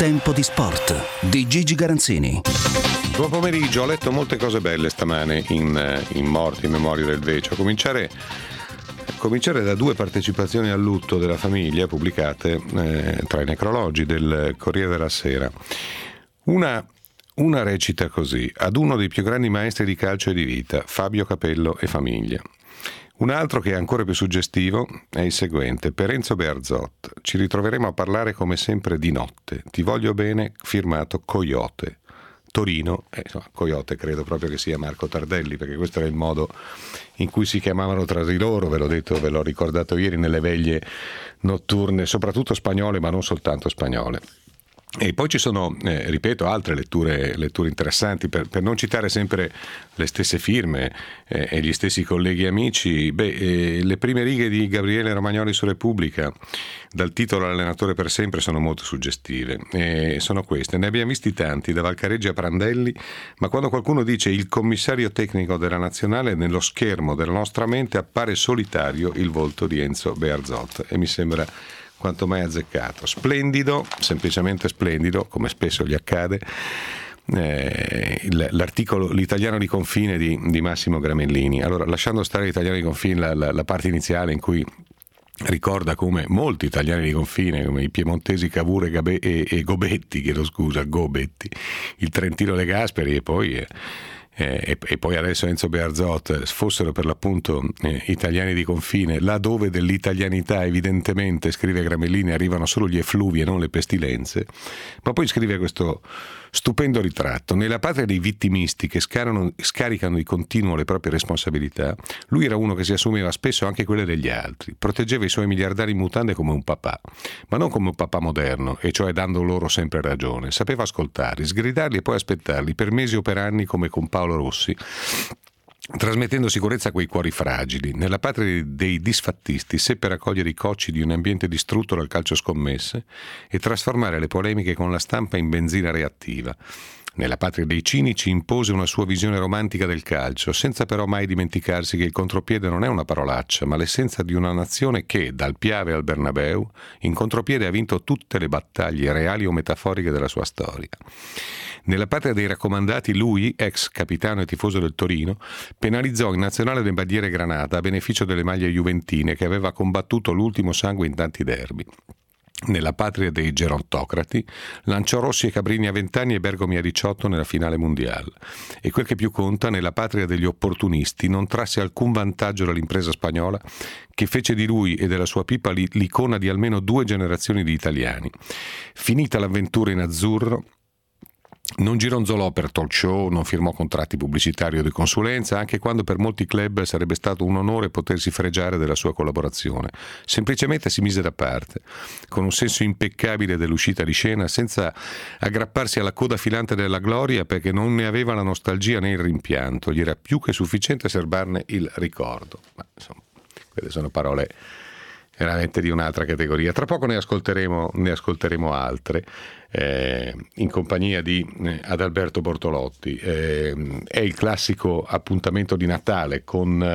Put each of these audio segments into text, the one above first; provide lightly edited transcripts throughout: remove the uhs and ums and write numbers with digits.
Tempo di sport di Gigi Garanzini. Buon pomeriggio, ho letto molte cose belle stamane in Morti, in memoria del Vecio. A cominciare da 2 partecipazioni al lutto della famiglia pubblicate tra i necrologi del Corriere della Sera. Una recita così: ad uno dei più grandi maestri di calcio e di vita, Fabio Capello e famiglia. Un altro che è ancora più suggestivo è il seguente: per Enzo Bearzot, ci ritroveremo a parlare come sempre di notte. Ti voglio bene, firmato Coyote. Torino, Coyote credo proprio che sia Marco Tardelli, perché questo era il modo in cui si chiamavano tra di loro, ve l'ho ricordato ieri nelle veglie notturne, soprattutto spagnole, ma non soltanto spagnole. E poi ci sono, ripeto, altre letture interessanti, per non citare sempre le stesse firme e gli stessi colleghi e amici. Le prime righe di Gabriele Romagnoli su Repubblica, dal titolo Allenatore per sempre, sono molto suggestive. Sono queste: ne abbiamo visti tanti, da Valcareggi a Prandelli, ma quando qualcuno dice il commissario tecnico della nazionale, nello schermo della nostra mente appare solitario il volto di Enzo Bearzot, e mi sembra quanto mai azzeccato. Splendido, semplicemente splendido, come spesso gli accade, l'articolo L'italiano di confine di Massimo Gramellini. Allora, lasciando stare l'italiano di confine, la parte iniziale in cui ricorda come molti italiani di confine, come i piemontesi Cavour e Gobetti, Gobetti, il trentino De Gasperi e poi adesso Enzo Bearzot fossero per l'appunto italiani di confine, laddove dell'italianità evidentemente, scrive Gramellini, arrivano solo gli effluvi e non le pestilenze. Ma poi scrive questo stupendo ritratto: nella patria dei vittimisti che scaricano di continuo le proprie responsabilità, lui era uno che si assumeva spesso anche quelle degli altri, proteggeva i suoi miliardari in mutande come un papà, ma non come un papà moderno, e cioè dando loro sempre ragione. Sapeva ascoltarli, sgridarli e poi aspettarli per mesi o per anni, come con Paolo Rossi, trasmettendo sicurezza a quei cuori fragili. Nella patria dei disfattisti seppe raccogliere i cocci di un ambiente distrutto dal calcio scommesse e trasformare le polemiche con la stampa in benzina reattiva. Nella patria dei cinici impose una sua visione romantica del calcio, senza però mai dimenticarsi che il contropiede non è una parolaccia, ma l'essenza di una nazione che, dal Piave al Bernabeu, in contropiede ha vinto tutte le battaglie reali o metaforiche della sua storia. Nella patria dei raccomandati lui, ex capitano e tifoso del Torino, penalizzò in nazionale le bandiere granata a beneficio delle maglie juventine, che aveva combattuto l'ultimo sangue in tanti derby. Nella patria dei gerontocrati lanciò Rossi e Cabrini a 20 anni e Bergomi a 18 nella finale mondiale. E quel che più conta, nella patria degli opportunisti non trasse alcun vantaggio dall'impresa spagnola, che fece di lui e della sua pipa l'icona di almeno 2 generazioni di italiani. Finita l'avventura in azzurro, non gironzolò per talk show, non firmò contratti pubblicitari o di consulenza, anche quando per molti club sarebbe stato un onore potersi fregiare della sua collaborazione. Semplicemente si mise da parte, con un senso impeccabile dell'uscita di scena, senza aggrapparsi alla coda filante della gloria, perché non ne aveva la nostalgia né il rimpianto. Gli era più che sufficiente serbarne il ricordo. Ma insomma, quelle sono parole veramente di un'altra categoria. Tra poco ne ascolteremo altre, in compagnia di Adalberto Bortolotti. È il classico appuntamento di Natale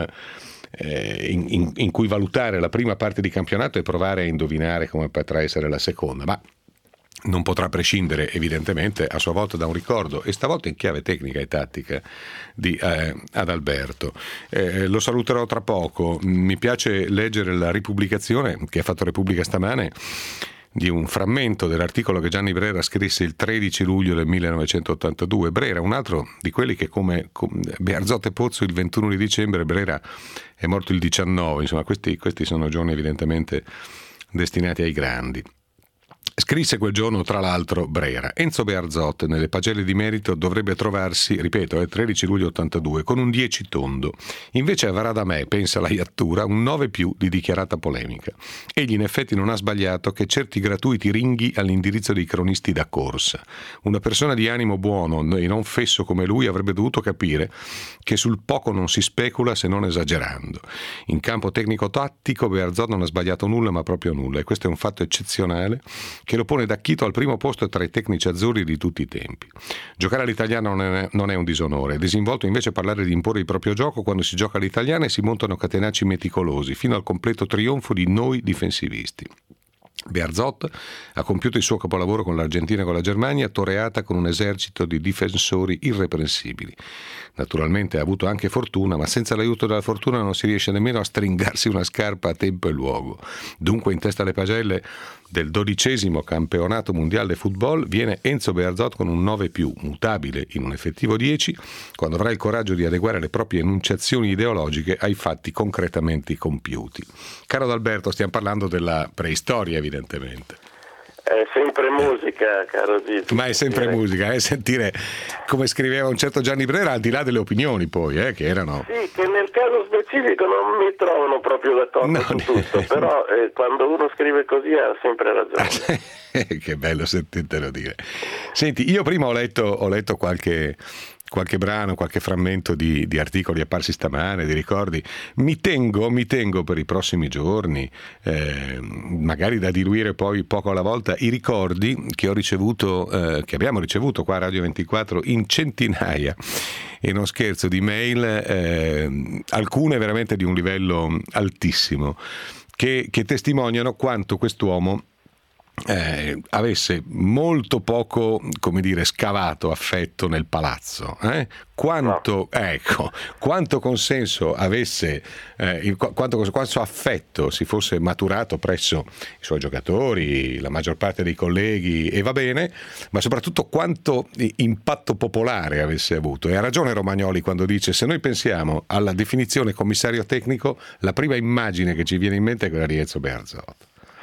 in cui valutare la prima parte di campionato e provare a indovinare come potrà essere la seconda, ma non potrà prescindere evidentemente a sua volta da un ricordo, e stavolta in chiave tecnica e tattica, di Adalberto. Lo saluterò tra poco. Mi piace leggere la ripubblicazione che ha fatto Repubblica stamane di un frammento dell'articolo che Gianni Brera scrisse il 13 luglio del 1982. Brera, un altro di quelli che come Bearzot e Pozzo il 21 di dicembre, Brera è morto il 19, insomma questi sono giorni evidentemente destinati ai grandi. Scrisse quel giorno, tra l'altro, Brera: Enzo Bearzot nelle pagelle di merito dovrebbe trovarsi, ripeto, 13 luglio 82, con un 10 tondo. Invece avrà da me, pensa la iattura, un 9 più di dichiarata polemica. Egli in effetti non ha sbagliato che certi gratuiti ringhi all'indirizzo dei cronisti da corsa. Una persona di animo buono e non fesso come lui avrebbe dovuto capire che sul poco non si specula se non esagerando. In campo tecnico-tattico Bearzot non ha sbagliato nulla, ma proprio nulla, e questo è un fatto eccezionale che lo pone d'acchito al primo posto tra i tecnici azzurri di tutti i tempi. Giocare all'italiano non è un disonore, è disinvolto invece parlare di imporre il proprio gioco quando si gioca all'italiana e si montano catenacci meticolosi, fino al completo trionfo di noi difensivisti. Bearzot ha compiuto il suo capolavoro con l'Argentina e con la Germania, toreata con un esercito di difensori irreprensibili. Naturalmente ha avuto anche fortuna, ma senza l'aiuto della fortuna non si riesce nemmeno a stringarsi una scarpa a tempo e luogo. Dunque in testa alle pagelle del 12° campionato mondiale di football viene Enzo Bearzot con un 9+, mutabile in un effettivo 10, quando avrà il coraggio di adeguare le proprie enunciazioni ideologiche ai fatti concretamente compiuti. Caro Adalberto, stiamo parlando della preistoria, evidentemente. È sempre musica, caro Gigi. Ma è sempre musica, sentire come scriveva un certo Gianni Brera, al di là delle opinioni poi, che erano... Sì, che nel caso specifico non mi trovano proprio d'accordo su tutto, però quando uno scrive così ha sempre ragione. Che bello sentirtelo dire. Senti, io prima ho letto qualche brano, qualche frammento di articoli apparsi stamane, di ricordi. Mi tengo per i prossimi giorni, magari da diluire poi poco alla volta, i ricordi che ho ricevuto, che abbiamo ricevuto qua a Radio 24 in centinaia, e non scherzo, di mail, alcune veramente di un livello altissimo, che testimoniano quanto quest'uomo avesse molto poco, come dire, scavato affetto nel palazzo, quanto consenso avesse, quanto affetto si fosse maturato presso i suoi giocatori, la maggior parte dei colleghi, e va bene, ma soprattutto quanto impatto popolare avesse avuto. E ha ragione Romagnoli quando dice: se noi pensiamo alla definizione commissario tecnico, la prima immagine che ci viene in mente è quella di Enzo Bearzot.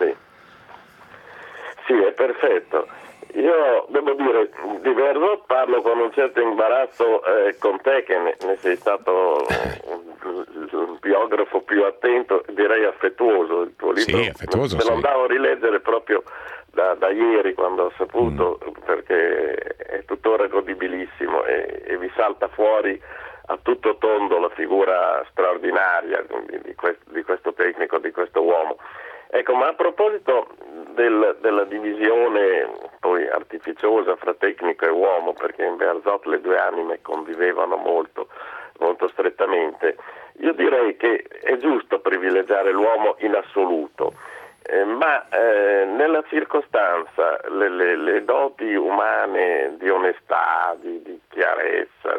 Sì, è perfetto. Io devo dire, di Bearzot parlo con un certo imbarazzo con te, che ne sei stato un biografo più attento, direi affettuoso. Il tuo libro sì, affettuoso, me lo andavo a rileggere proprio da ieri, quando ho saputo, perché è tuttora godibilissimo e vi salta fuori a tutto tondo la figura straordinaria di questo tecnico, di questo uomo. Ecco, ma a proposito della divisione poi artificiosa fra tecnico e uomo, perché in Bearzot le due anime convivevano molto, molto strettamente, io direi che è giusto privilegiare l'uomo in assoluto, ma nella circostanza le doti umane di onestà, di chiarezza,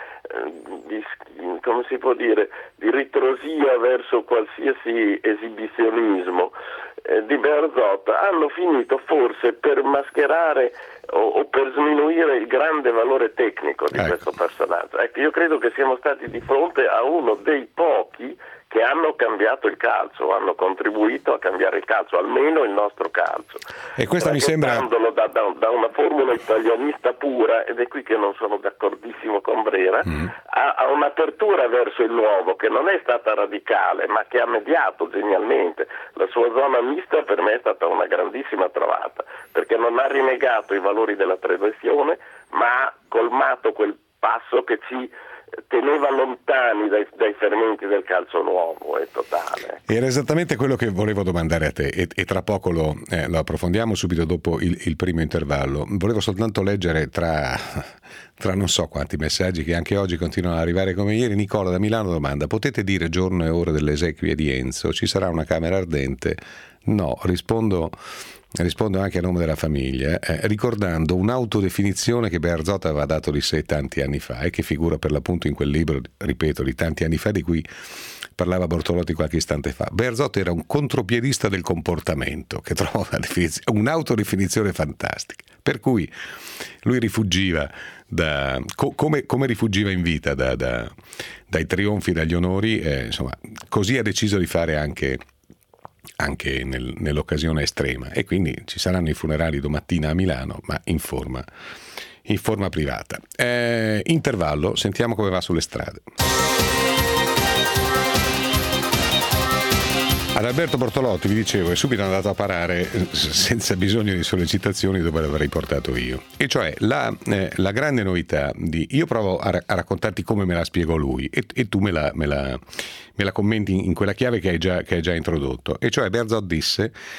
come si può dire, di ritrosia verso qualsiasi esibizionismo di Bearzot hanno finito forse per mascherare o per sminuire il grande valore tecnico di questo personaggio. Ecco, io credo che siamo stati di fronte a uno dei pochi che hanno cambiato il calcio, hanno contribuito a cambiare il calcio, almeno il nostro calcio. E questa mi sembra da una formula italianista pura, ed è qui che non sono d'accordissimo con Brera, a un'apertura verso il nuovo che non è stata radicale, ma che ha mediato genialmente. La sua zona mista per me è stata una grandissima trovata, perché non ha rinnegato i valori della tradizione, ma ha colmato quel passo che ci teneva lontani dai fermenti del calcio nuovo e totale. Era esattamente quello che volevo domandare a te, e tra poco lo approfondiamo subito dopo il primo intervallo. Volevo soltanto leggere tra non so quanti messaggi che anche oggi continuano ad arrivare come ieri. Nicola da Milano domanda: potete dire giorno e ora delle esequie di Enzo? Ci sarà una camera ardente? No, rispondo anche a nome della famiglia, ricordando un'autodefinizione che Bearzot aveva dato di sé tanti anni fa, e che figura per l'appunto in quel libro, ripeto, di tanti anni fa, di cui parlava Bortolotti qualche istante fa. Bearzot era un contropiedista del comportamento, che trova un'autodefinizione fantastica, per cui lui rifuggiva come rifuggiva in vita dai trionfi, dagli onori, insomma, così ha deciso di fare anche nell'occasione estrema, e quindi ci saranno i funerali domattina a Milano, ma in forma privata. Intervallo, sentiamo come va sulle strade. Ad Alberto Bortolotti, vi dicevo, è subito andato a parare senza bisogno di sollecitazioni dove l'avrei portato io, e cioè la grande novità io provo a raccontarti come me la spiegò lui, e tu me la commenti in quella chiave che hai già introdotto, e cioè Bearzot disse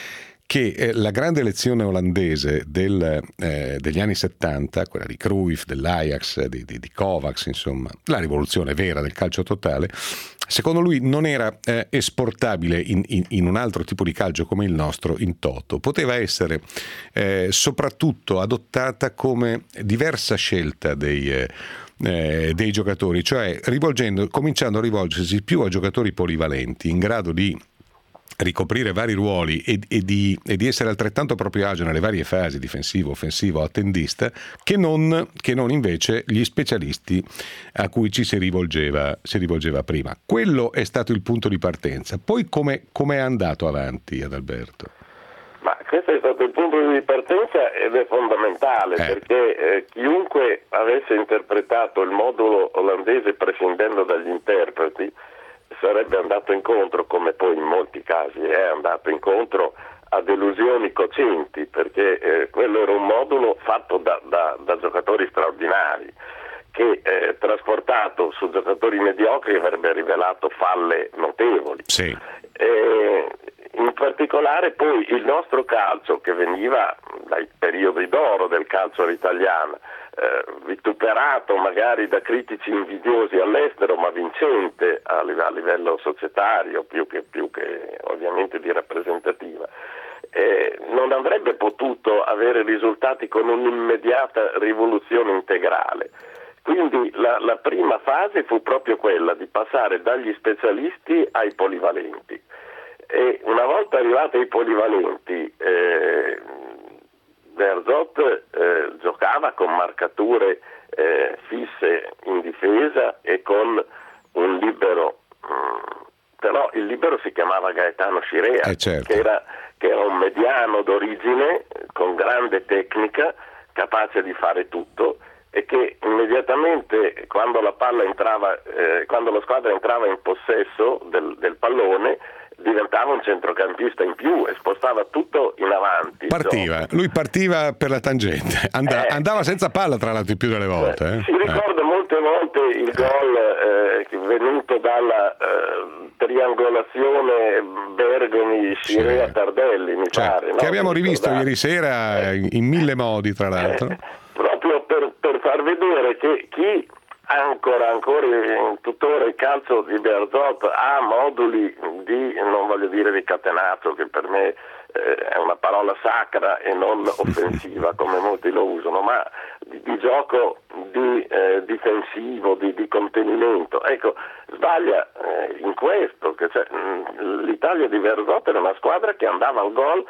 che la grande lezione olandese degli anni 70, quella di Cruyff, dell'Ajax, di Kovacs, insomma, la rivoluzione vera del calcio totale, secondo lui non era esportabile in un altro tipo di calcio come il nostro in toto. Poteva essere soprattutto adottata come diversa scelta dei giocatori, cioè cominciando a rivolgersi più a giocatori polivalenti in grado di ricoprire vari ruoli e di essere altrettanto a proprio agio nelle varie fasi, difensivo, offensivo, attendista, che non invece gli specialisti a cui ci si rivolgeva prima. Quello è stato il punto di partenza. Poi come è andato avanti, Adalberto? Ma questo è stato il punto di partenza ed è fondamentale, perché chiunque avesse interpretato il modulo olandese prescindendo dagli interpreti sarebbe andato incontro, come poi in molti casi è andato incontro, a delusioni cocenti, perché quello era un modulo fatto da giocatori straordinari, che trasportato su giocatori mediocri avrebbe rivelato falle notevoli. Sì. In particolare poi il nostro calcio, che veniva dai periodi d'oro del calcio all'italiano, vituperato magari da critici invidiosi all'estero, ma vincente a livello societario, più che ovviamente di rappresentativa, non avrebbe potuto avere risultati con un'immediata rivoluzione integrale. Quindi la prima fase fu proprio quella di passare dagli specialisti ai polivalenti, e una volta arrivati ai polivalenti Bearzot giocava con marcature fisse in difesa e con un libero, però il libero si chiamava Gaetano Scirea, certo. che era un mediano d'origine con grande tecnica, capace di fare tutto, e che immediatamente quando la squadra entrava in possesso del pallone diventava un centrocampista in più e spostava tutto in avanti. Lui partiva per la tangente, andava senza palla tra l'altro più delle volte. Si ricorda molte volte il gol venuto dalla triangolazione Bergomi-Scirea-Tardelli, mi pare. Che abbiamo rivisto ieri sera in mille modi, tra l'altro. Proprio per far vedere che chi ancora tuttora il calcio di Bearzot ha moduli di, non voglio dire di catenato, che per me è una parola sacra e non offensiva come molti lo usano, ma di gioco difensivo, di contenimento. Ecco, sbaglia in questo, che l'Italia di Bearzot era una squadra che andava al gol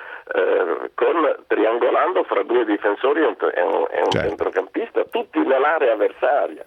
triangolando fra due difensori e un centrocampista, tutti nell'area avversaria.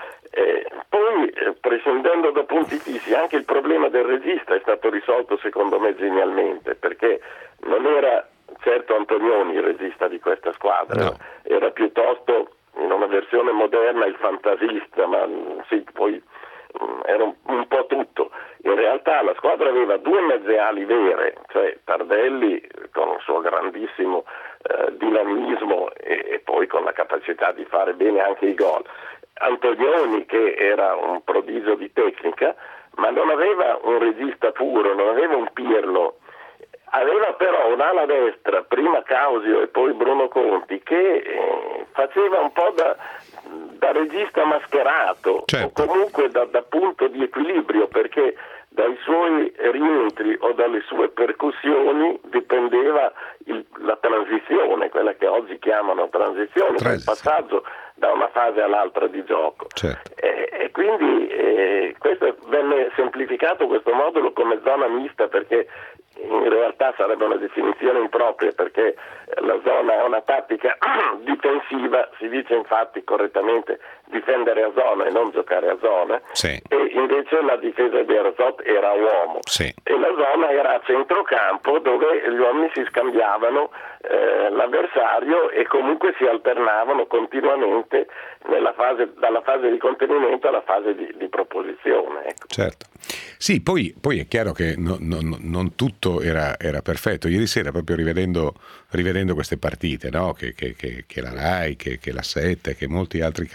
Poi, prescindendo da punti fissi, anche il problema del regista è stato risolto secondo me genialmente, perché non era certo Antonioni il regista di questa squadra, no. Era piuttosto in una versione moderna il fantasista, ma sì, poi era un po' tutto. In realtà la squadra aveva due mezze ali vere, cioè Tardelli con il suo grandissimo dinamismo e poi con la capacità di fare bene anche i gol, Antonioni che era un prodigio di tecnica, ma non aveva un regista puro, non aveva un Pirlo. Aveva però un'ala destra, prima Causio e poi Bruno Conti, che faceva un po' da regista mascherato, certo. O comunque da punto di equilibrio, perché dai suoi rientri o dalle sue percussioni dipendeva la transizione, quella che oggi chiamano transizione, il passaggio da una fase all'altra di gioco. Certo. E quindi questo venne semplificato, questo modulo, come zona mista, perché in realtà sarebbe una definizione impropria, perché la zona è una tattica difensiva, si dice infatti correttamente difendere a zona e non giocare a zona, sì. E invece la difesa di Bearzot era a uomo, sì. E la zona era a centrocampo, dove gli uomini si scambiavano l'avversario e comunque si alternavano continuamente dalla fase di contenimento alla fase di proposizione. Ecco. Certo. Sì, poi è chiaro che non tutto era perfetto. Ieri sera, proprio rivedendo queste partite, no? che la Rai, che la 7, che molti altri canali, poi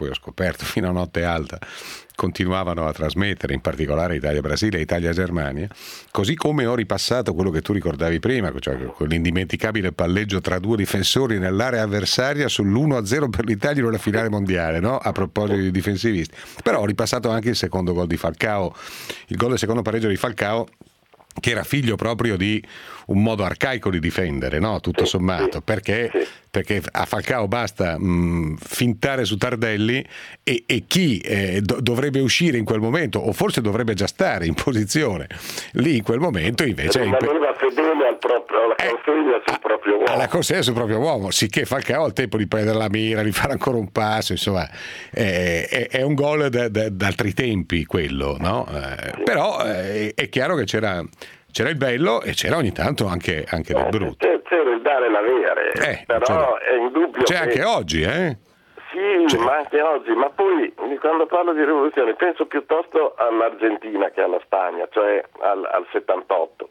poi ho scoperto fino a notte alta continuavano a trasmettere, in particolare Italia-Brasile e Italia-Germania, così come ho ripassato quello che tu ricordavi prima, cioè quell'indimenticabile palleggio tra due difensori nell'area avversaria sull'1-0 per l'Italia nella finale mondiale, no? A proposito di difensivisti. Però ho ripassato anche il secondo gol di Falcao, il gol del secondo pareggio di Falcao, che era figlio proprio di un modo arcaico di difendere, no? Tutto sommato, perché a Falcao basta fintare su Tardelli e chi dovrebbe uscire in quel momento, o forse dovrebbe già stare in posizione lì in quel momento, invece rimaneva fedele alla consegna sul proprio uomo. Alla consegna sul proprio uomo, sicché Falcao ha il tempo di prendere la mira, di fare ancora un passo, insomma è un gol d'altri tempi quello, no? Però è chiaro che c'era il bello e c'era ogni tanto anche del brutto. C'era il dare e l'avere, però è indubbio c'è che... anche oggi, Sì, ma anche oggi, ma poi quando parlo di rivoluzione penso piuttosto all'Argentina che alla Spagna, cioè al 78,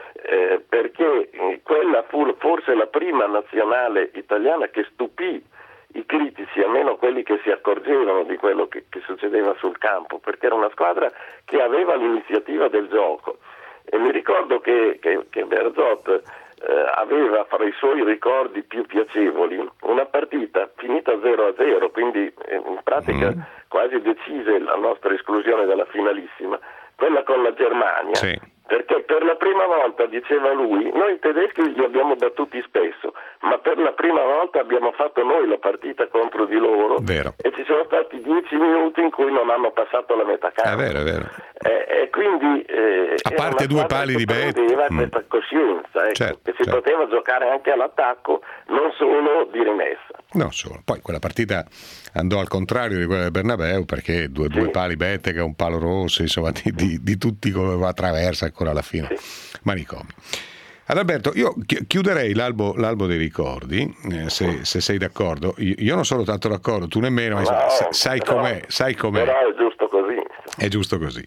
perché quella fu forse la prima nazionale italiana che stupì i critici, almeno quelli che si accorgevano di quello che succedeva sul campo, perché era una squadra che aveva l'iniziativa del gioco. E mi ricordo che Bearzot aveva fra i suoi ricordi più piacevoli una partita finita 0-0, quindi in pratica quasi decise la nostra esclusione dalla finalissima, quella con la Germania. Sì. Perché per la prima volta, diceva lui, noi i tedeschi li abbiamo battuti spesso, ma per la prima volta abbiamo fatto noi la partita contro di loro. Vero. E ci sono stati 10 minuti in cui non hanno passato la metà campo. È vero. E quindi a parte due pali di Betti, aveva questa coscienza, che si poteva giocare anche all'attacco, non solo di rimessa. Non solo. Poi quella partita andò al contrario di quella del Bernabeu, perché due pali Bettega, un palo rosso, insomma di tutti come va attraversa ancora alla fine. Manicomio. Adalberto, io chiuderei l'albo dei ricordi, se sei d'accordo. Io non sono tanto d'accordo, tu nemmeno, ma sai com'è. Però è giusto così. È giusto così.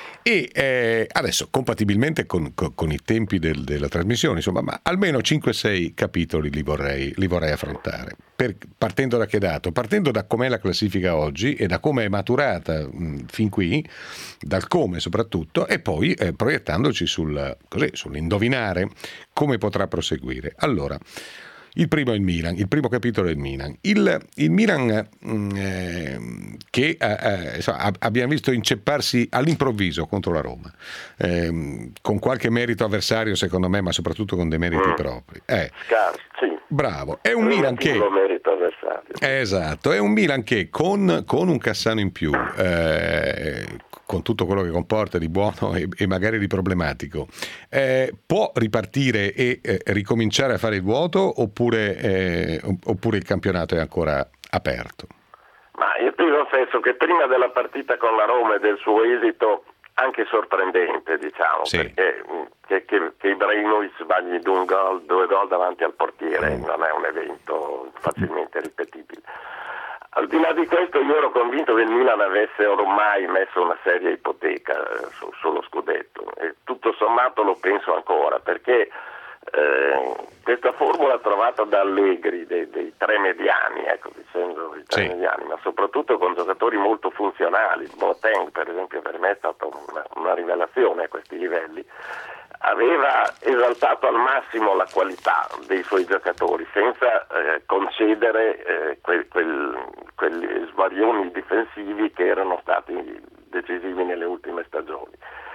E adesso, compatibilmente con i tempi della trasmissione, insomma, ma almeno 5-6 capitoli li vorrei affrontare. Partendo da che dato? Partendo da com'è la classifica oggi e da come è maturata fin qui, dal come soprattutto, e poi proiettandoci sull'indovinare come potrà proseguire. Allora, il primo è il Milan, il primo capitolo è il Milan. Il Milan che abbiamo visto incepparsi all'improvviso contro la Roma, con qualche merito avversario secondo me, ma soprattutto con dei meriti propri. Sì. Bravo, è un Milan che... merito avversario. Esatto, è un Milan che con un Cassano in più, con tutto quello che comporta di buono e magari di problematico, può ripartire e ricominciare a fare il vuoto oppure il campionato è ancora aperto? Ma io ti confesso che prima della partita con la Roma e del suo esito anche sorprendente, diciamo, perché che Ibrahimovic sbagli due gol davanti al portiere non è un evento facilmente ripetibile. Al di là di questo io ero convinto che il Milan avesse ormai messo una seria ipoteca sullo scudetto, e tutto sommato lo penso ancora, perché questa formula trovata da Allegri dei tre mediani, dicendo i tre mediani, ma soprattutto con giocatori molto funzionali, Boateng per esempio per me è stata una rivelazione a questi livelli, aveva esaltato al massimo la qualità dei suoi giocatori senza concedere quegli svarioni difensivi che erano stati decisivi nelle ultime stagioni.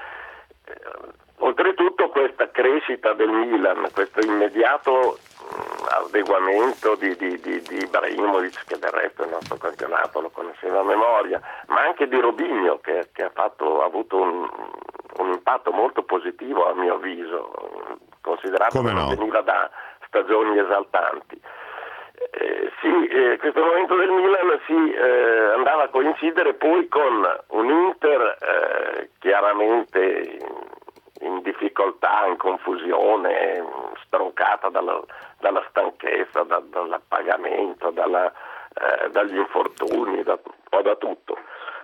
Oltretutto questa crescita del Milan, questo immediato adeguamento di Ibrahimovic, che del resto il nostro campionato lo conosceva a memoria, ma anche di Robinho che ha avuto un impatto molto positivo a mio avviso, considerato che veniva da stagioni esaltanti. Questo momento del Milan andava a coincidere poi con un Inter chiaramente in difficoltà, in confusione, stroncata dalla stanchezza, dall'appagamento, dagli infortuni, un po' da tutto.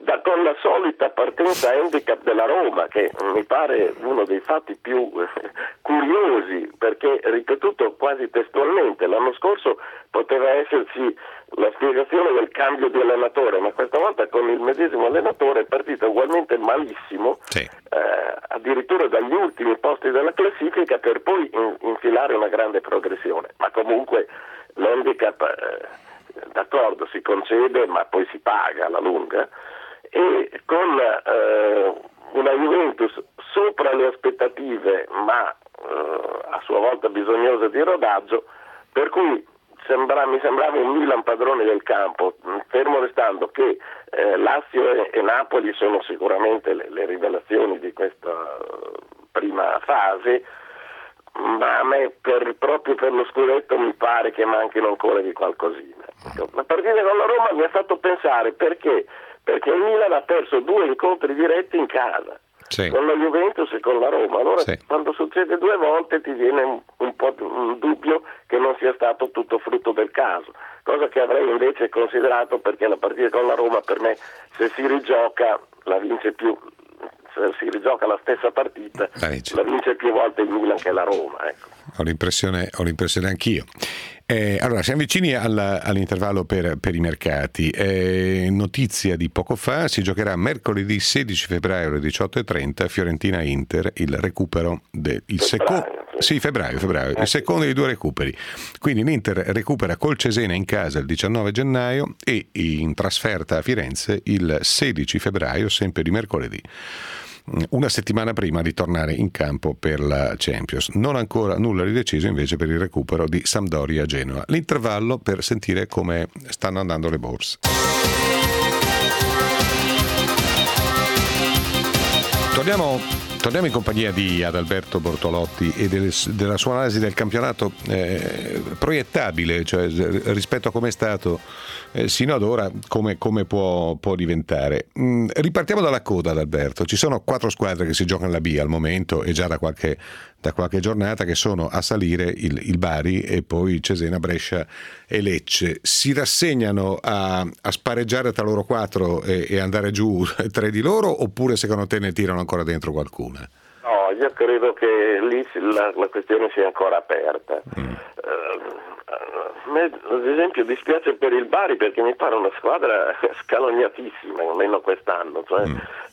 con la solita partenza handicap della Roma, che mi pare uno dei fatti più curiosi, perché ripetuto quasi testualmente, l'anno scorso poteva esserci la spiegazione del cambio di allenatore, ma questa volta con il medesimo allenatore è partita ugualmente malissimo, sì. Addirittura dagli ultimi posti della classifica, per poi infilare una grande progressione. Ma comunque l'handicap, d'accordo, si concede, ma poi si paga alla lunga, e con una Juventus sopra le aspettative, ma a sua volta bisognosa di rodaggio, per cui mi sembrava un Milan padrone del campo, fermo restando che Lazio e Napoli sono sicuramente le rivelazioni di questa prima fase, ma a me proprio per lo scudetto mi pare che manchino ancora di qualcosina. La partita con la Roma mi ha fatto pensare perché il Milan ha perso 2 incontri diretti in casa, sì, con la Juventus e con la Roma. Allora sì, quando succede 2 volte ti viene un po' un dubbio che non sia stato tutto frutto del caso, cosa che avrei invece considerato, perché la partita con la Roma per me, se si rigioca la vince più, se si rigioca la stessa partita la vince più volte il Milan che la Roma, ecco. Ho l'impressione anch'io. Allora, siamo vicini all'intervallo per i mercati. Notizia di poco fa: si giocherà mercoledì 16 febbraio alle 18:30 Fiorentina-Inter, il recupero il secondo dei 2 recuperi. Quindi l'Inter recupera col Cesena in casa il 19 gennaio e in trasferta a Firenze il 16 febbraio, sempre di mercoledì, una settimana prima di tornare in campo per la Champions. Non ancora nulla di deciso invece per il recupero di Sampdoria-Genoa. L'intervallo per sentire come stanno andando le borse. Torniamo in compagnia di Adalberto Bortolotti e della sua analisi del campionato proiettabile, cioè rispetto a come è stato sino ad ora, come può diventare. Ripartiamo dalla coda, Adalberto. Ci sono 4 squadre che si giocano la B al momento, e già da qualche giornata, che sono a salire il Bari e poi Cesena, Brescia e Lecce. Si rassegnano a spareggiare tra loro 4 e andare giù 3 di loro, oppure secondo te ne tirano ancora dentro qualcuna? No, io credo che lì la questione sia ancora aperta. A me, ad esempio, dispiace per il Bari, perché mi pare una squadra scalognatissima, almeno quest'anno. Cioè,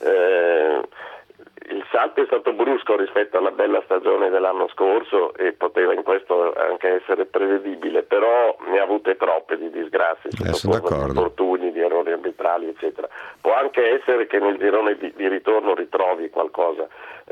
il salto è stato brusco rispetto alla bella stagione dell'anno scorso e poteva in questo anche essere prevedibile, però ne ha avute troppe di disgrazie, di infortuni, di errori arbitrali, eccetera. Può anche essere che nel girone di ritorno ritrovi qualcosa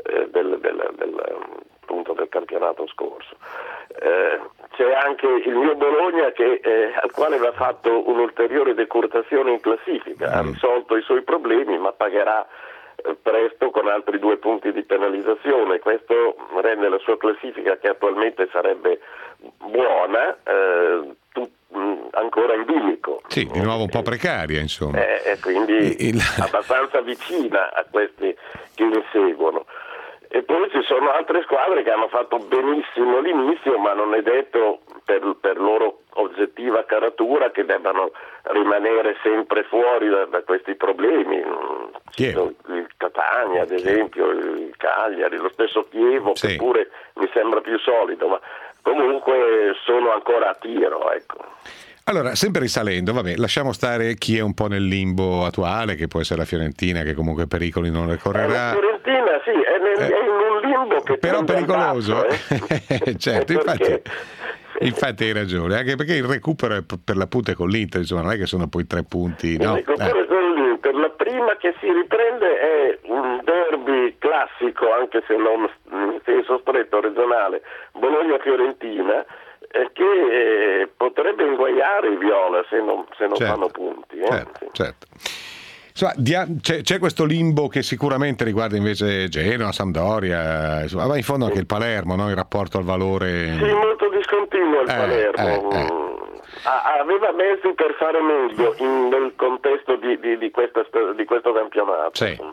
del campionato scorso. C'è anche il mio Bologna al quale va fatto un'ulteriore decurtazione in classifica, ha risolto i suoi problemi, ma pagherà presto con altri 2 punti di penalizzazione. Questo rende la sua classifica, che attualmente sarebbe buona, ancora in bilico. Sì, di nuovo un po' precaria, insomma. Quindi abbastanza vicina a questi che ne seguono. E poi ci sono altre squadre che hanno fatto benissimo l'inizio, ma non è detto, per loro oggettiva caratura, che debbano rimanere sempre fuori da questi problemi. Il Catania, ad esempio, il Cagliari, lo stesso Chievo, che pure mi sembra più solido, ma comunque sono ancora a tiro, ecco. Allora, sempre risalendo, lasciamo stare chi è un po' nel limbo attuale, che può essere la Fiorentina, che comunque pericoli non ne correrà. La Fiorentina sì, è in un limbo che però pericoloso. Certo, perché? Infatti hai ragione, anche perché il recupero è per l'appunto con l'Inter, insomma, non è che sono poi 3 punti, no? Il recupero con l'Inter, la prima che si riprende è un derby classico, anche se non in senso stretto regionale, Bologna-Fiorentina, che potrebbe inguaiare i viola se non fanno punti. Certo. Insomma, c'è questo limbo che sicuramente riguarda invece Genoa, Sampdoria, insomma, ma in fondo anche il Palermo, no? Il rapporto al valore. Sì, molto discontinuo il Palermo. Aveva mezzi per fare meglio nel contesto di questo campionato. Sì.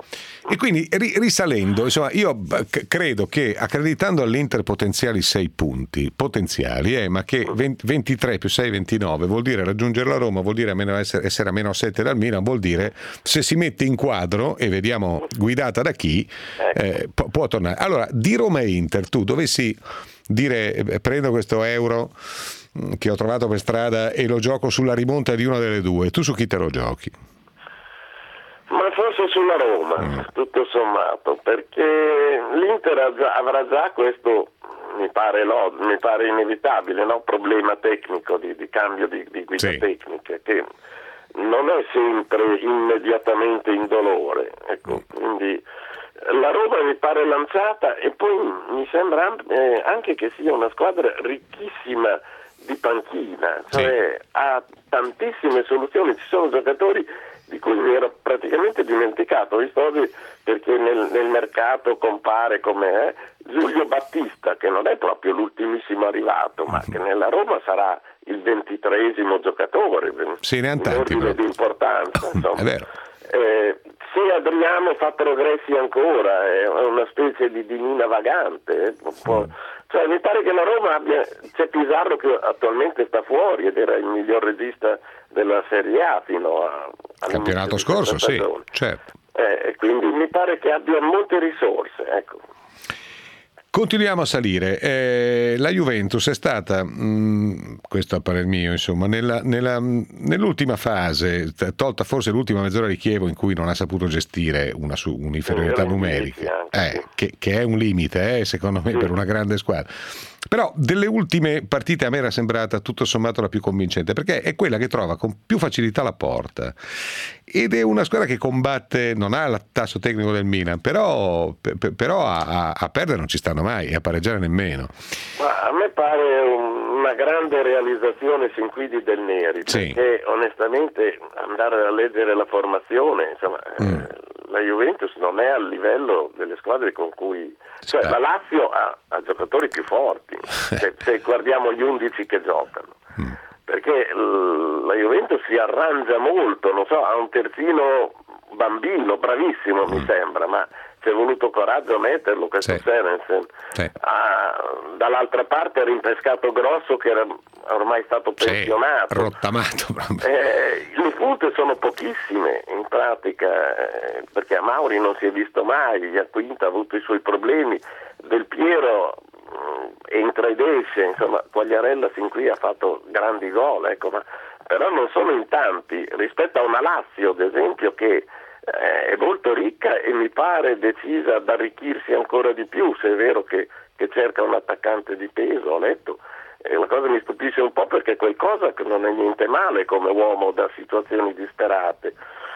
E quindi risalendo, insomma, io credo che accreditando all'Inter potenziali 6 punti potenziali, ma che 23 più 6 29 vuol dire raggiungere la Roma, vuol dire essere a meno 7 dal Milan, vuol dire se si mette in quadro e vediamo guidata da chi può tornare. Allora, di Roma e Inter, tu dovessi dire prendo questo euro che ho trovato per strada e lo gioco sulla rimonta di una delle due, tu su chi te lo giochi? Ma forse sulla Roma, tutto sommato, perché l'Inter avrà già questo, mi pare inevitabile, no? Problema tecnico di cambio di guida tecnica, che non è sempre immediatamente indolore, ecco, quindi la Roma mi pare lanciata, e poi mi sembra anche che sia una squadra ricchissima di panchina, cioè ha tantissime soluzioni, ci sono giocatori di cui mi ero praticamente dimenticato, visto oggi, perché nel mercato compare come Giulio Battista, che non è proprio l'ultimissimo arrivato, ma che nella Roma sarà il 23esimo giocatore, sì, ne hanno in tanti, ordine di importanza, insomma. È vero. Se Adriano fa progressi ancora, è una specie di mina vagante, cioè mi pare che la Roma c'è Pizarro che attualmente sta fuori ed era il miglior regista della Serie A fino al campionato scorso, sì, certo. Quindi mi pare che abbia molte risorse, ecco. Continuiamo a salire. La Juventus è stata, questo a parer mio, insomma, nell'ultima fase, tolta forse l'ultima mezz'ora di Chievo in cui non ha saputo gestire un'inferiorità numerica, che è un limite, secondo me, per una grande squadra. Però delle ultime partite a me era sembrata tutto sommato la più convincente, perché è quella che trova con più facilità la porta, ed è una squadra che combatte, non ha il tasso tecnico del Milan, però a perdere non ci stanno mai e a pareggiare nemmeno. Ma a me pare una grande realizzazione sin qui di Del Neri, perché onestamente andare a leggere la formazione, insomma, la Juventus non è al livello delle squadre con cui, cioè la Lazio ha giocatori più forti, se guardiamo gli 11 che giocano, perché la Juventus si arrangia molto, non so, ha un terzino bambino, bravissimo mi sembra, ma ci è voluto coraggio a metterlo, questo Sørensen. Dall'altra parte ha rimpescato Grosso, che era ormai stato pensionato, rottamato. Le punte sono pochissime in pratica, perché a Mauri non si è visto mai, a Quinta ha avuto i suoi problemi, Del Piero entra ed esce, insomma Quagliarella fin qui ha fatto grandi gol, ecco, ma però non sono in tanti rispetto a una Lazio, ad esempio, che è molto ricca e mi pare decisa ad arricchirsi ancora di più, se è vero che cerca un attaccante di peso, ho letto. E la cosa mi stupisce un po', perché qualcosa che non è niente male come uomo da situazioni disperate.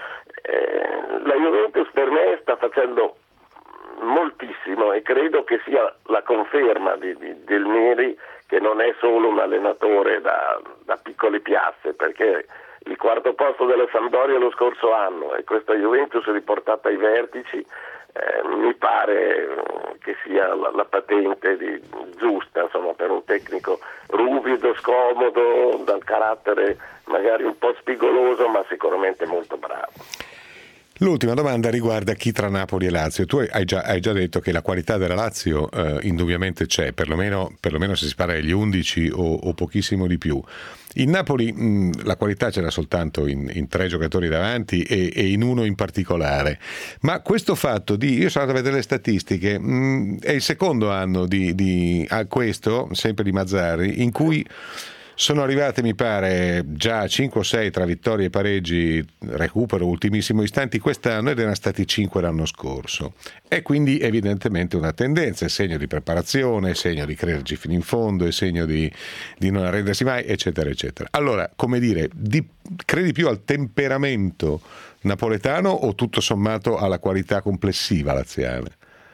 La Juventus per me sta facendo moltissimo e credo che sia la conferma del Neri, che non è solo un allenatore da piccole piazze, perché il quarto posto della Sampdoria lo scorso anno e questa Juventus riportata ai vertici, mi pare che sia la patente giusta, insomma, per un tecnico ruvido, scomodo, dal carattere magari un po' spigoloso, ma sicuramente molto bravo. L'ultima domanda riguarda chi tra Napoli e Lazio. Tu hai già detto che la qualità della Lazio indubbiamente c'è, perlomeno se si parla degli 11 o pochissimo di più. In Napoli la qualità c'era soltanto in 3 giocatori davanti e in uno in particolare. Ma questo fatto io sono andato a vedere le statistiche, è il secondo anno a questo, sempre di Mazzarri, in cui sono arrivate, mi pare, già 5 o 6 tra vittorie e pareggi, recupero, ultimissimo istanti quest'anno, ed erano stati 5 l'anno scorso. E quindi evidentemente una tendenza, è segno di preparazione, è segno di crederci fino in fondo, è segno di non arrendersi mai, eccetera, eccetera. Allora, come dire, credi più al temperamento napoletano o tutto sommato alla qualità complessiva laziale?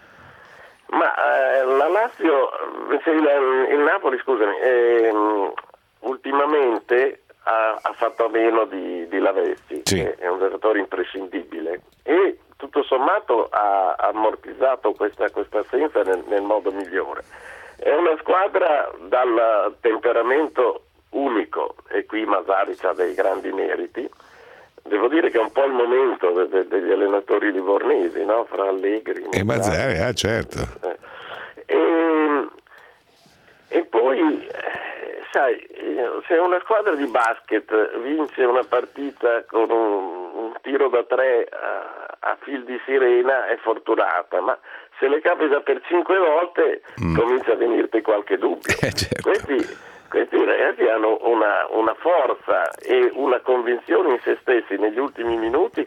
Ma la Lazio, il Napoli, scusami, ultimamente ha fatto a meno di Lavezzi, che è un giocatore imprescindibile, e tutto sommato ha ammortizzato questa assenza nel modo migliore. È una squadra dal temperamento unico, e qui Mazzarri ha dei grandi meriti, devo dire che è un po' il momento degli allenatori livornesi, no? Fra Allegri e Mazzarri, certo. E poi, sai, se una squadra di basket vince una partita con un tiro da 3 a fil di sirena è fortunata, ma se le capita per 5 volte comincia a venirti qualche dubbio. Certo. Questi ragazzi hanno una forza e una convinzione in se stessi negli ultimi minuti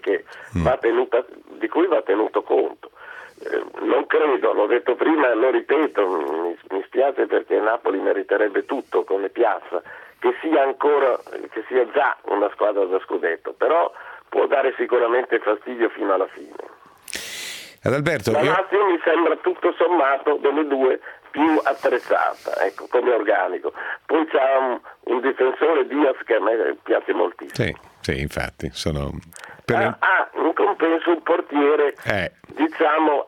di cui va tenuto conto. Non credo, l'ho detto prima e lo ripeto, mi spiace perché Napoli meriterebbe tutto come piazza, che sia già una squadra da scudetto, però può dare sicuramente fastidio fino alla fine. Adalberto, la Lazio mi sembra tutto sommato delle due più attrezzata, ecco, come organico. Poi c'ha un difensore, Diaz, che a me piace moltissimo. Sì, infatti sono in compenso un portiere diciamo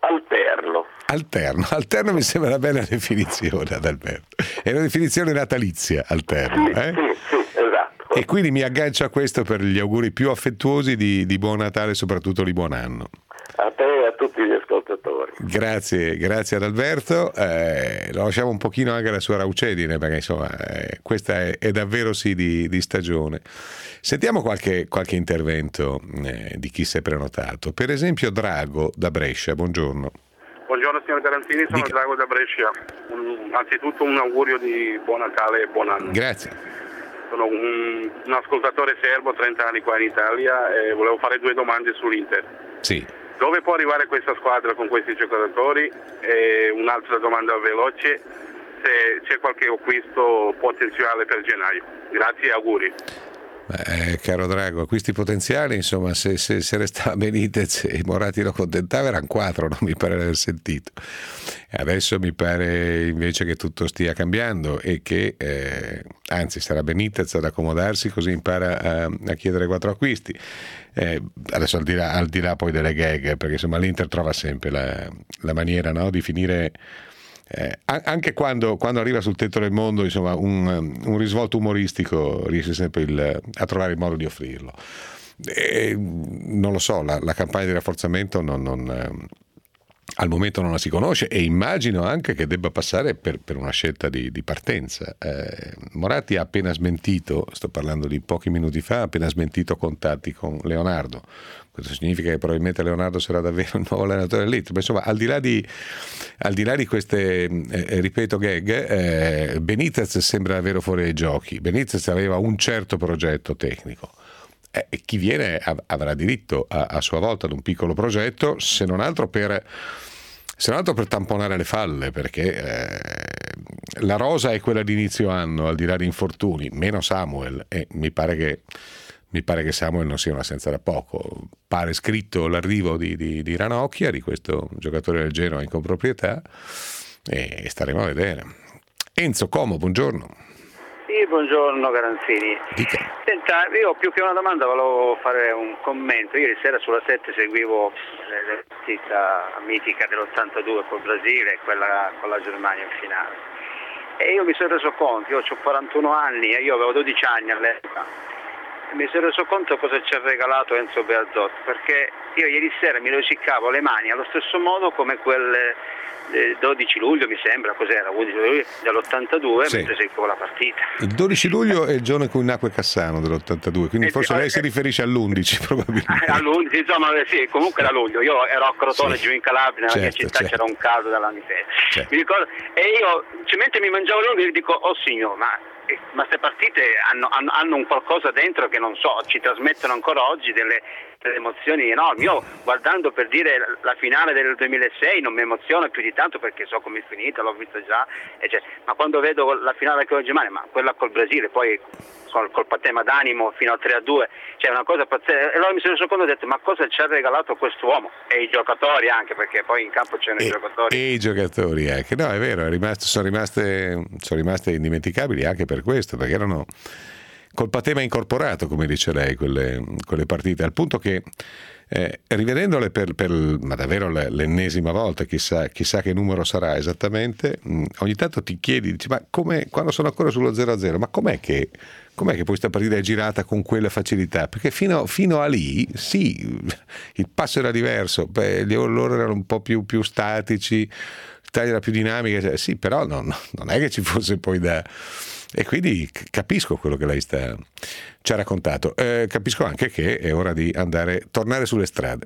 alterno mi sembra una bella definizione, Adalberto, è una definizione natalizia, alterno. Sì, esatto. E quindi mi aggancio a questo per gli auguri più affettuosi di buon Natale e soprattutto di buon anno a te e a tutti gli ascoltatori. Grazie Adalberto. Lo lasciamo un pochino anche alla sua raucedine, perché insomma questa è davvero di stagione. Sentiamo qualche intervento di chi si è prenotato. Per esempio Drago da Brescia, buongiorno. Buongiorno signor Garanzini, sono Drago da Brescia. Anzitutto un augurio di buon Natale e buon anno. Grazie. Sono un ascoltatore serbo, 30 anni qua in Italia, e volevo fare 2 domande sull'Inter. Sì. Dove può arrivare questa squadra con questi giocatori? E un'altra domanda veloce, se c'è qualche acquisto potenziale per gennaio. Grazie e auguri. Caro Drago, acquisti potenziali, insomma, se restava Benitez e Moratti lo accontentava erano 4, non mi pare di aver sentito. Adesso mi pare invece che tutto stia cambiando e che anzi sarà Benitez ad accomodarsi, così impara a chiedere 4 acquisti. Adesso al di là poi delle gag, perché insomma l'Inter trova sempre la maniera, no, di finire anche quando arriva sul tetto del mondo, insomma un risvolto umoristico riesce sempre a trovare il modo di offrirlo. Non lo so, la campagna di rafforzamento al momento non la si conosce, e immagino anche che debba passare per una scelta di partenza. Moratti ha appena smentito, sto parlando di pochi minuti fa, ha appena smentito contatti con Leonardo. Questo significa che probabilmente Leonardo sarà davvero il nuovo allenatore dell'Inter. Ma insomma, al di là di queste, ripeto, gag, Benitez sembra davvero fuori dai giochi. Benitez aveva un certo progetto tecnico. Chi viene avrà diritto a sua volta ad un piccolo progetto, se non altro per tamponare le falle, perché la rosa è quella di inizio anno, al di là di infortuni, meno Samuel, e mi pare che Samuel non sia un'assenza da poco. Pare scritto l'arrivo di Ranocchia, di questo giocatore del Genoa in comproprietà, e staremo a vedere. Enzo Como, buongiorno. Sì, buongiorno Garanzini. Dica. Senta, io più che una domanda volevo fare un commento. Ieri sera sulla 7 seguivo la partita mitica dell'82 col Brasile e quella con la Germania in finale. E io mi sono reso conto, io ho 41 anni e io avevo 12 anni all'epoca. E mi sono reso conto cosa ci ha regalato Enzo Bearzot, perché io ieri sera mi rosiccavo le mani allo stesso modo come quel 12 luglio mi sembra, cos'era, 11 luglio dell'82, sì, mentre seguivo la partita. Il 12 luglio è il giorno in cui nacque Cassano dell'82, quindi forse lei si riferisce all'11 probabilmente. All'11, insomma, sì, comunque era luglio, io ero a Crotone, sì, giù in Calabria, nella mia città c'era un caldo dall'anifere. Mi ricordo, e io, mentre mi mangiavo l'uno, dico, oh signor, ma queste partite hanno un qualcosa dentro che non so, ci trasmettono ancora oggi delle emozioni enormi. Io guardando, per dire, la finale del 2006 non mi emoziona più di tanto perché so come è finita, l'ho vista già, ma quando vedo la finale con la Germania, ma quella col Brasile, poi col patema d'animo fino a 3-2, cioè una cosa pazzesca. E allora mi sono reso conto e ho detto, ma cosa ci ha regalato quest'uomo? E i giocatori anche, perché poi in campo c'erano i giocatori. E i giocatori anche, no, è vero, sono rimaste indimenticabili anche per questo, perché erano col patema incorporato, come dice lei, quelle partite, al punto che rivedendole ma davvero l'ennesima volta, chissà che numero sarà esattamente, ogni tanto ti chiedi, dici, ma quando sono ancora sullo 0-0, ma com'è che questa partita è girata con quella facilità? Perché fino a lì, sì, il passo era diverso, loro erano un po' più statici, l'Italia era più dinamica, sì, però non è che ci fosse poi da... E quindi capisco quello che lei ci ha raccontato. Capisco anche che è ora di tornare sulle strade.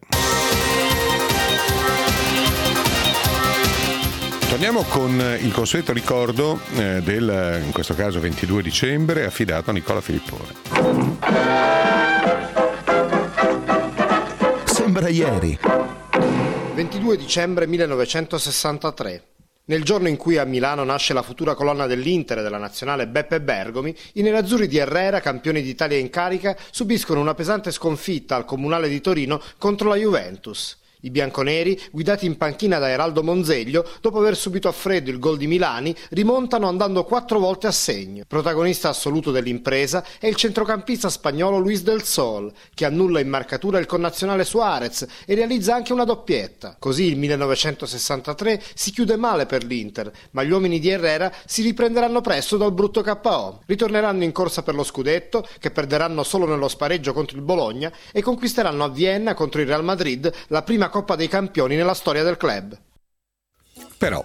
Torniamo con il consueto ricordo in questo caso 22 dicembre, affidato a Nicola Filippone. Sembra ieri. 22 dicembre 1963. Nel giorno in cui a Milano nasce la futura colonna dell'Inter e della nazionale Beppe Bergomi, i nerazzurri di Herrera, campioni d'Italia in carica, subiscono una pesante sconfitta al Comunale di Torino contro la Juventus. I bianconeri, guidati in panchina da Eraldo Monzeglio, dopo aver subito a freddo il gol di Milani, rimontano andando 4 volte a segno. Protagonista assoluto dell'impresa è il centrocampista spagnolo Luis del Sol, che annulla in marcatura il connazionale Suarez e realizza anche una doppietta. Così il 1963 si chiude male per l'Inter, ma gli uomini di Herrera si riprenderanno presto dal brutto KO. Ritorneranno in corsa per lo scudetto, che perderanno solo nello spareggio contro il Bologna, e conquisteranno a Vienna contro il Real Madrid la prima Coppa dei Campioni nella storia del club. Però,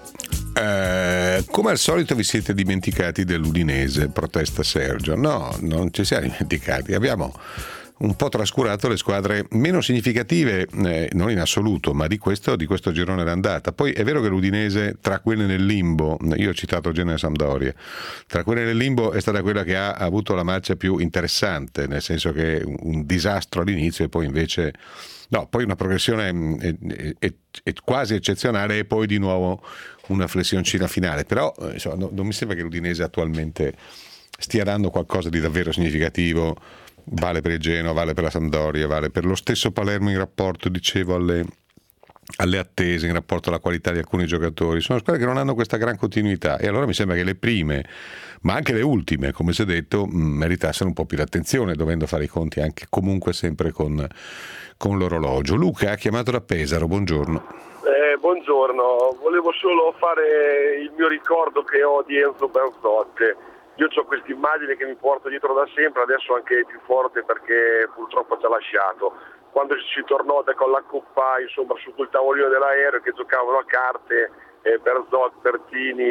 come al solito vi siete dimenticati dell'Udinese, protesta Sergio. No, non ci siamo dimenticati, abbiamo un po' trascurato le squadre meno significative, non in assoluto, ma di questo girone d'andata. Poi è vero che l'Udinese, tra quelle nel limbo, io ho citato Genoa e Sampdoria, tra quelle nel limbo è stata quella che ha avuto la marcia più interessante, nel senso che un disastro all'inizio e poi invece... No, poi una progressione è quasi eccezionale e poi di nuovo una flessioncina finale, però insomma, non mi sembra che l'Udinese attualmente stia dando qualcosa di davvero significativo. Vale per il Genoa, vale per la Sampdoria, vale per lo stesso Palermo in rapporto, dicevo, alle attese, in rapporto alla qualità di alcuni giocatori. Sono squadre che non hanno questa gran continuità e allora mi sembra che le prime, ma anche le ultime, come si è detto, meritassero un po' più di attenzione, dovendo fare i conti anche comunque sempre con l'orologio. Luca ha chiamato da Pesaro, buongiorno. Buongiorno, volevo solo fare il mio ricordo che ho di Enzo Berzot. Io ho questa immagine che mi porto dietro da sempre, adesso anche più forte perché purtroppo ci ha lasciato. Quando ci tornò con la Coppa, insomma, su quel tavolino dell'aereo che giocavano a carte, Berzot, Bertini,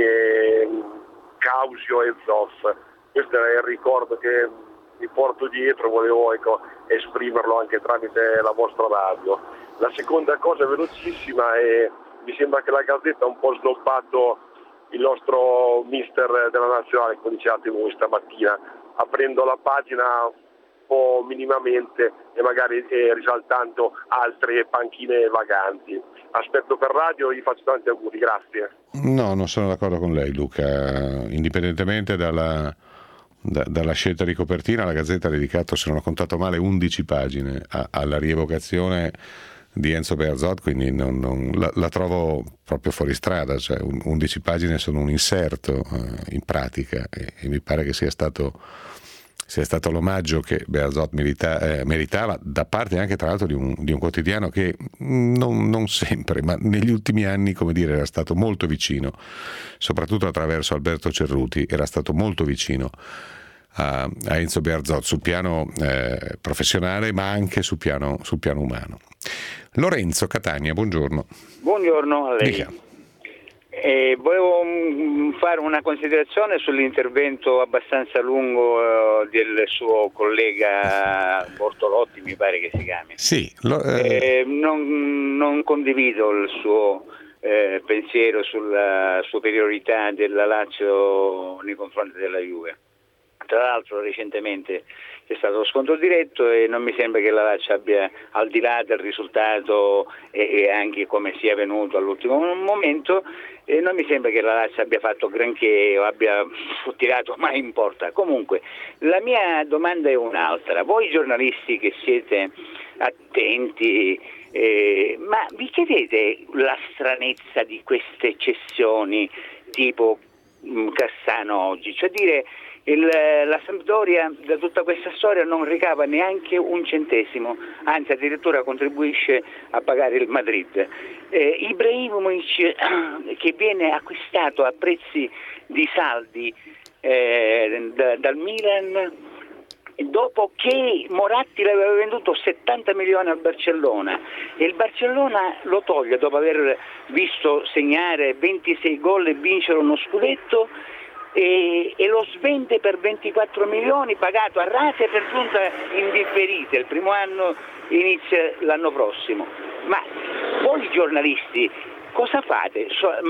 Causio e Zoff. Questo è il ricordo che mi porto dietro, volevo esprimerlo anche tramite la vostra radio. La seconda cosa velocissima è, mi sembra che la Gazzetta ha un po' snobbato il nostro mister della nazionale, come dicevate voi stamattina, aprendo la pagina un po' minimamente e magari risaltando altre panchine vaganti. Aspetto per radio, gli faccio tanti auguri, grazie. No, non sono d'accordo con lei, Luca. Indipendentemente dalla scelta di copertina, la Gazzetta ha dedicato, se non ho contato male, 11 pagine alla rievocazione di Enzo Berzot, quindi la trovo proprio fuori strada, cioè 11 pagine sono un inserto in pratica e mi pare che sia stato l'omaggio che Berzot meritava da parte anche tra l'altro di un quotidiano che non sempre, ma negli ultimi anni, come dire, era stato molto vicino, soprattutto attraverso Alberto Cerruti, era stato molto vicino a Enzo Berzot sul piano professionale ma anche sul piano umano. Lorenzo, Catania, buongiorno. Buongiorno a lei. Volevo fare una considerazione sull'intervento abbastanza lungo del suo collega Bortolotti, mi pare che si chiami. Sì. Non condivido il suo pensiero sulla superiorità della Lazio nei confronti della Juve. Tra l'altro recentemente c'è stato lo scontro diretto e non mi sembra che la Lazio abbia, al di là del risultato e anche come sia venuto all'ultimo momento, non mi sembra che la Lazio abbia fatto granché o abbia tirato mai in porta. Comunque la mia domanda è un'altra: voi giornalisti che siete attenti, ma vi chiedete la stranezza di queste cessioni tipo Cassano oggi? Cioè dire, La Sampdoria da tutta questa storia non ricava neanche un centesimo, anzi addirittura contribuisce a pagare il Madrid. Ibrahimovic che viene acquistato a prezzi di saldi dal Milan dopo che Moratti l'aveva venduto 70 milioni al Barcellona, e il Barcellona lo toglie dopo aver visto segnare 26 gol e vincere uno scudetto, e lo svende per 24 milioni pagato a rate per giunta indifferite. Il primo anno inizia l'anno prossimo. Ma voi giornalisti cosa fate?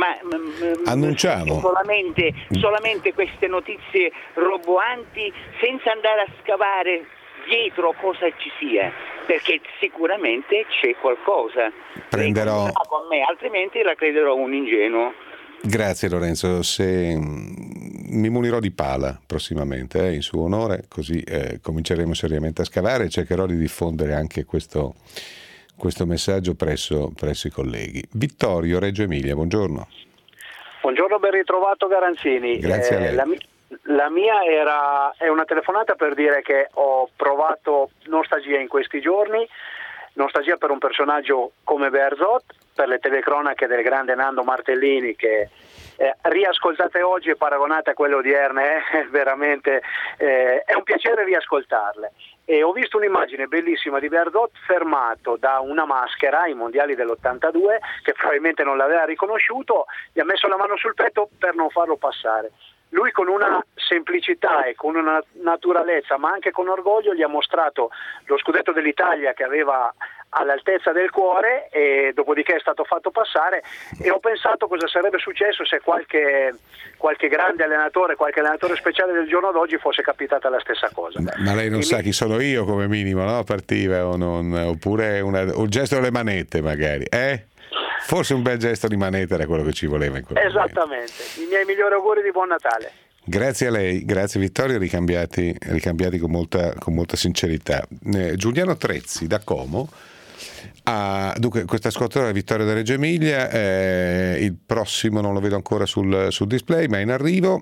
Annunciamo solamente queste notizie roboanti senza andare a scavare dietro cosa ci sia, perché sicuramente c'è qualcosa. Prenderò con me, altrimenti la crederò un ingenuo. Grazie Lorenzo, se mi munirò di pala prossimamente in suo onore, così cominceremo seriamente a scavare e cercherò di diffondere anche questo messaggio presso i colleghi. Vittorio, Reggio Emilia, buongiorno. Buongiorno, ben ritrovato Garanzini. Grazie a lei. La mia è una telefonata per dire che ho provato nostalgia in questi giorni, nostalgia per un personaggio come Bearzot, per le telecronache del grande Nando Martellini che riascoltate oggi e paragonate a quelle odierne, veramente è un piacere riascoltarle. E ho visto un'immagine bellissima di Bearzot fermato da una maschera ai mondiali dell'82 che probabilmente non l'aveva riconosciuto, gli ha messo la mano sul petto per non farlo passare. Lui con una semplicità e con una naturalezza ma anche con orgoglio gli ha mostrato lo scudetto dell'Italia che aveva all'altezza del cuore, e dopodiché è stato fatto passare, e ho pensato cosa sarebbe successo se qualche grande allenatore, qualche allenatore speciale del giorno d'oggi fosse capitata la stessa cosa. Ma lei non sa chi sono io come minimo, no? Partiva o non, oppure un gesto delle manette magari, Forse un bel gesto di manetta era quello che ci voleva in quel momento. Esattamente, i miei migliori auguri di buon Natale. Grazie a lei, grazie Vittorio, ricambiati con molta sincerità. Giuliano Trezzi da Como. Dunque, questa ascoltatore Vittorio da Reggio Emilia, il prossimo non lo vedo ancora sul display, ma è in arrivo.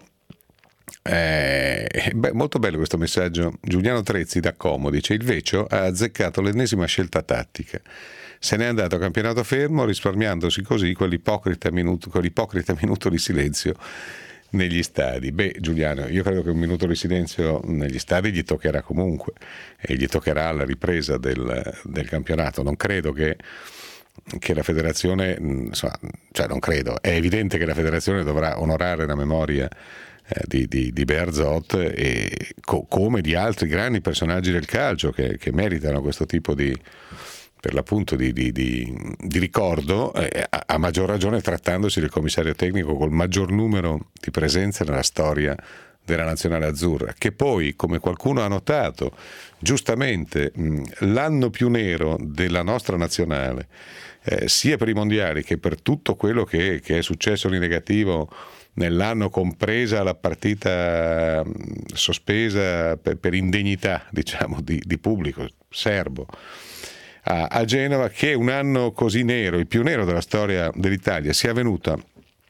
Molto bello questo messaggio. Giuliano Trezzi da Como dice: il Vecio ha azzeccato l'ennesima scelta tattica, se n'è andato a campionato fermo risparmiandosi così quell'ipocrita minuto di silenzio negli stadi. Giuliano, io credo che un minuto di silenzio negli stadi gli toccherà comunque, e gli toccherà alla ripresa del campionato. Non credo che la federazione, non credo, è evidente che la federazione dovrà onorare la memoria di Bearzot e come di altri grandi personaggi del calcio che meritano questo tipo per l'appunto di ricordo, a maggior ragione trattandosi del commissario tecnico col maggior numero di presenze nella storia della nazionale azzurra, che poi, come qualcuno ha notato giustamente, l'anno più nero della nostra nazionale, sia per i mondiali che per tutto quello che è successo di negativo nell'anno, compresa la partita sospesa per indegnità, diciamo, di pubblico serbo a Genova, che un anno così nero, il più nero della storia dell'Italia, sia avvenuto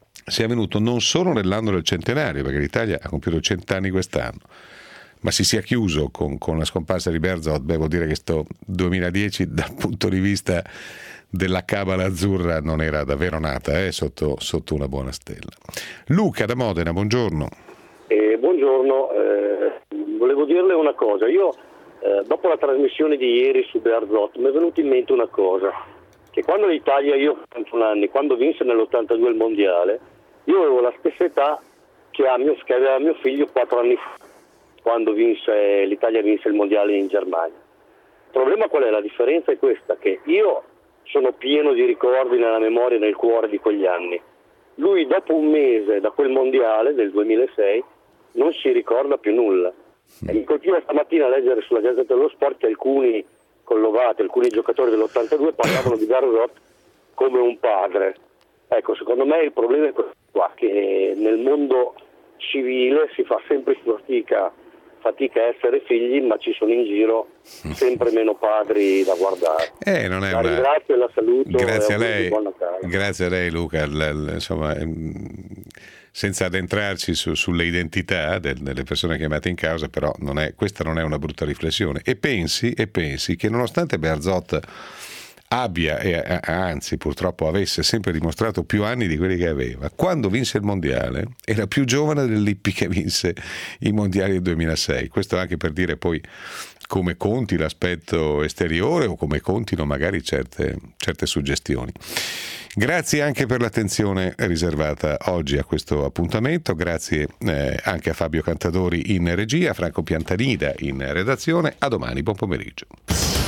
non solo nell'anno del centenario, perché l'Italia ha compiuto 100 anni quest'anno, ma si sia chiuso con la scomparsa di Bearzot. Vuol dire che sto 2010 dal punto di vista della cabala azzurra non era davvero nata sotto una buona stella. Luca da Modena, buongiorno. Buongiorno, volevo dirle una cosa. Io dopo la trasmissione di ieri su Bearzot mi è venuta in mente una cosa, che quando l'Italia, io ho 41 anni, quando vinse nell'82 il mondiale, io avevo la stessa età che aveva mio figlio 4 anni fa, quando l'Italia vinse il mondiale in Germania. Il problema qual è? La differenza è questa, che io sono pieno di ricordi nella memoria e nel cuore di quegli anni. Lui dopo un mese da quel mondiale del 2006 non si ricorda più nulla. E mi colpiva stamattina a leggere sulla Gazzetta dello Sport che alcuni collovati, alcuni giocatori dell'82 parlavano di Bearzot come un padre. Ecco, secondo me il problema è questo qua, che nel mondo civile si fa sempre fatica a essere figli, ma ci sono in giro sempre meno padri da guardare. La ringrazio e la saluto. Grazie a lei. Buon Natale. Grazie a lei, Luca. senza addentrarci sulle identità delle persone chiamate in causa, però questa non è una brutta riflessione. E pensi che nonostante Bearzot abbia e anzi purtroppo avesse sempre dimostrato più anni di quelli che aveva, quando vinse il mondiale era più giovane del Lippi che vinse i mondiali del 2006. Questo anche per dire poi come conti l'aspetto esteriore o come contino magari certe suggestioni. Grazie anche per l'attenzione riservata oggi a questo appuntamento, grazie anche a Fabio Cantadori in regia, Franco Piantanida in redazione. A domani, buon pomeriggio.